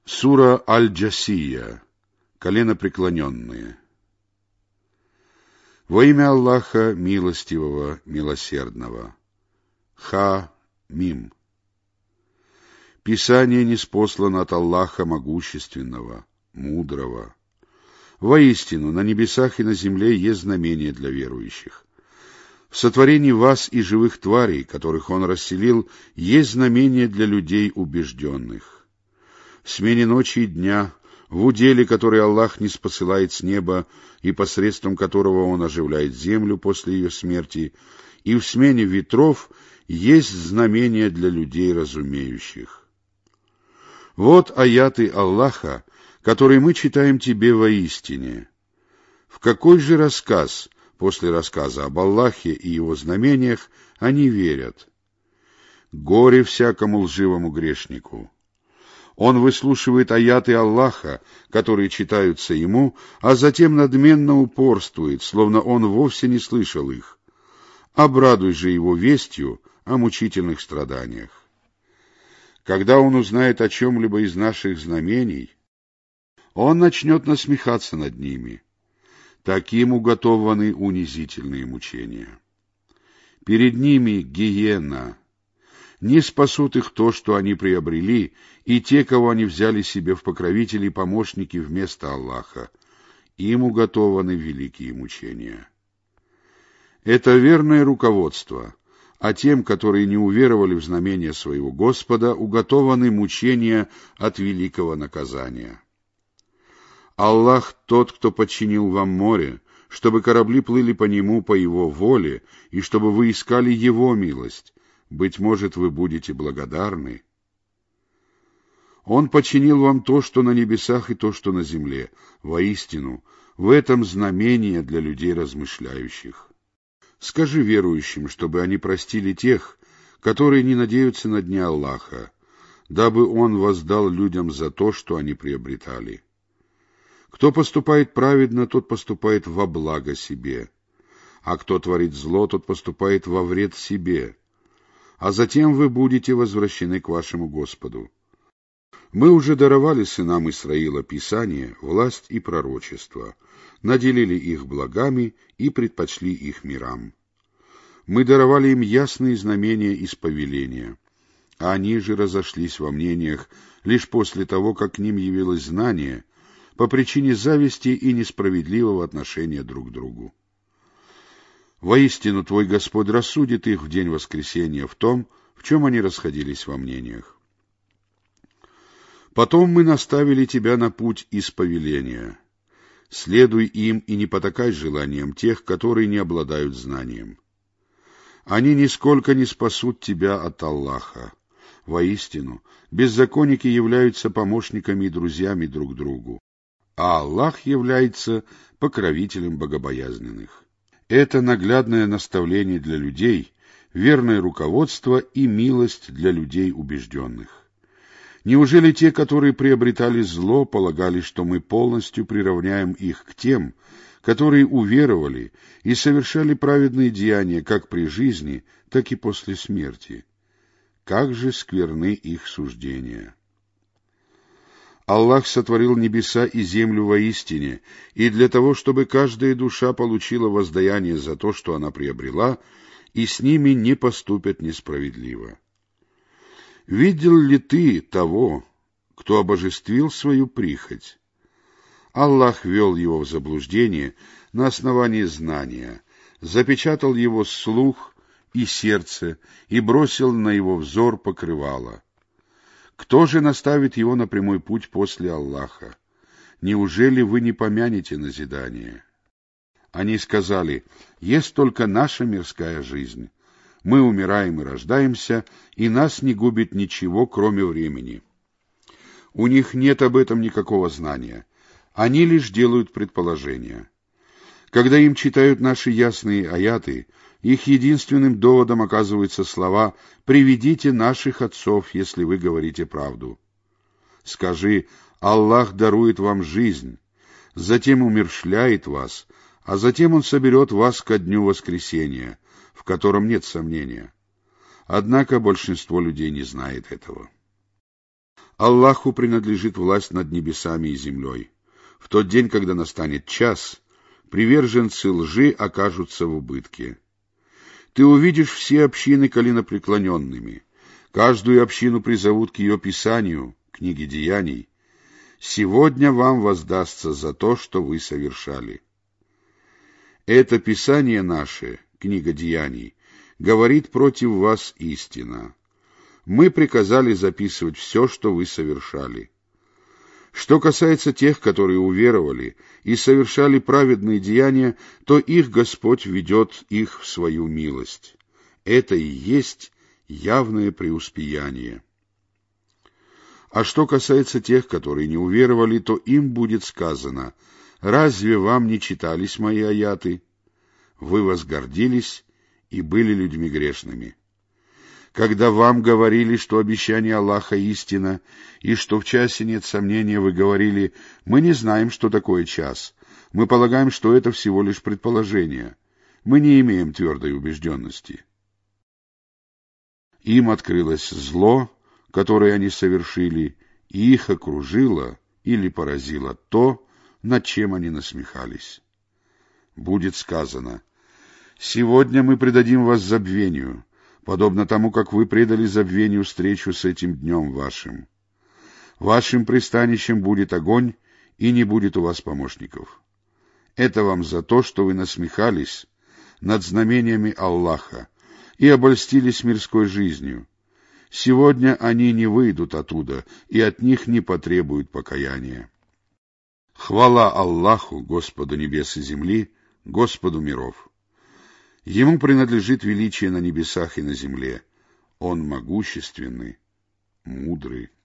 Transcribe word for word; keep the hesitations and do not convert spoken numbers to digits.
Сура Аль-Джасия. Коленопреклоненные. Во имя Аллаха Милостивого, Милосердного. Ха-Мим. Писание ниспослано от Аллаха Могущественного, Мудрого. Воистину, на небесах и на земле есть знамения для верующих. В сотворении вас и живых тварей, которых Он расселил, есть знамения для людей убежденных. В смене ночи и дня, в уделе, который Аллах ниспосылает с неба и посредством которого Он оживляет землю после ее смерти, и в смене ветров есть знамения для людей разумеющих. Вот аяты Аллаха, которые мы читаем тебе воистине. В какой же рассказ, после рассказа об Аллахе и его знамениях, они верят? Горе всякому лживому грешнику! Он выслушивает аяты Аллаха, которые читаются ему, а затем надменно упорствует, словно он вовсе не слышал их. Обрадуй же его вестью о мучительных страданиях. Когда он узнает о чем-либо из наших знамений, он начнет насмехаться над ними. Таким уготованы унизительные мучения. Перед ними гиена. Не спасут их то, что они приобрели, и те, кого они взяли себе в покровители и помощники вместо Аллаха. Им уготованы великие мучения. Это верное руководство, а тем, которые не уверовали в знамения своего Господа, уготованы мучения от великого наказания. Аллах тот, кто подчинил вам море, чтобы корабли плыли по нему по его воле, и чтобы вы искали его милость. Быть может, вы будете благодарны. Он подчинил вам то, что на небесах, и то, что на земле. Воистину, в этом знамение для людей размышляющих. Скажи верующим, чтобы они простили тех, которые не надеются на дни Аллаха, дабы Он воздал людям за то, что они приобретали. Кто поступает праведно, тот поступает во благо себе, а кто творит зло, тот поступает во вред себе. А затем вы будете возвращены к вашему Господу. Мы уже даровали сынам Исраила Писание, власть и пророчество, наделили их благами и предпочли их мирам. Мы даровали им ясные знамения из повеления, а они же разошлись во мнениях лишь после того, как к ним явилось знание, по причине зависти и несправедливого отношения друг к другу. Воистину, твой Господь рассудит их в день воскресения в том, в чем они расходились во мнениях. Потом мы наставили тебя на путь из повеления. Следуй им и не потакай желаниям тех, которые не обладают знанием. Они нисколько не спасут тебя от Аллаха. Воистину, беззаконники являются помощниками и друзьями друг другу, а Аллах является покровителем богобоязненных. Это наглядное наставление для людей, верное руководство и милость для людей убежденных. Неужели те, которые приобретали зло, полагали, что мы полностью приравняем их к тем, которые уверовали и совершали праведные деяния как при жизни, так и после смерти? Как же скверны их суждения! Аллах сотворил небеса и землю воистине, и для того, чтобы каждая душа получила воздаяние за то, что она приобрела, и с ними не поступят несправедливо. Видел ли ты того, кто обожествил свою прихоть? Аллах ввел его в заблуждение на основании знания, запечатал его слух и сердце и бросил на его взор покрывало. Кто же наставит его на прямой путь после Аллаха? Неужели вы не помянете назидание? Они сказали: есть только наша мирская жизнь. Мы умираем и рождаемся, и нас не губит ничего, кроме времени. У них нет об этом никакого знания. Они лишь делают предположения. Когда им читают наши ясные аяты, их единственным доводом оказываются слова: «Приведите наших отцов, если вы говорите правду». Скажи: Аллах дарует вам жизнь, затем умерщвляет вас, а затем Он соберет вас ко дню воскресения, в котором нет сомнения. Однако большинство людей не знает этого. Аллаху принадлежит власть над небесами и землей. В тот день, когда настанет час, приверженцы лжи окажутся в убытке. Ты увидишь все общины коленопреклоненными, каждую общину призовут к ее писанию, книге деяний. Сегодня вам воздастся за то, что вы совершали. Это писание наше, книга деяний, говорит против вас истина. Мы приказали записывать все, что вы совершали. Что касается тех, которые уверовали и совершали праведные деяния, то их Господь ведет их в свою милость. Это и есть явное преуспеяние. А что касается тех, которые не уверовали, то им будет сказано: «Разве вам не читались мои аяты? Вы возгордились и были людьми грешными». Когда вам говорили, что обещание Аллаха истина, и что в часе нет сомнения, вы говорили: «Мы не знаем, что такое час. Мы полагаем, что это всего лишь предположение. Мы не имеем твердой убежденности». Им открылось зло, которое они совершили, и их окружило или поразило то, над чем они насмехались. Будет сказано: «Сегодня мы предадим вас забвению, подобно тому, как вы предали забвению встречу с этим днем вашим. Вашим пристанищем будет огонь, и не будет у вас помощников. Это вам за то, что вы насмехались над знамениями Аллаха и обольстились мирской жизнью. Сегодня они не выйдут оттуда, и от них не потребуют покаяния. Хвала Аллаху, Господу небес и земли, Господу миров. Ему принадлежит величие на небесах и на земле. Он могущественный, мудрый.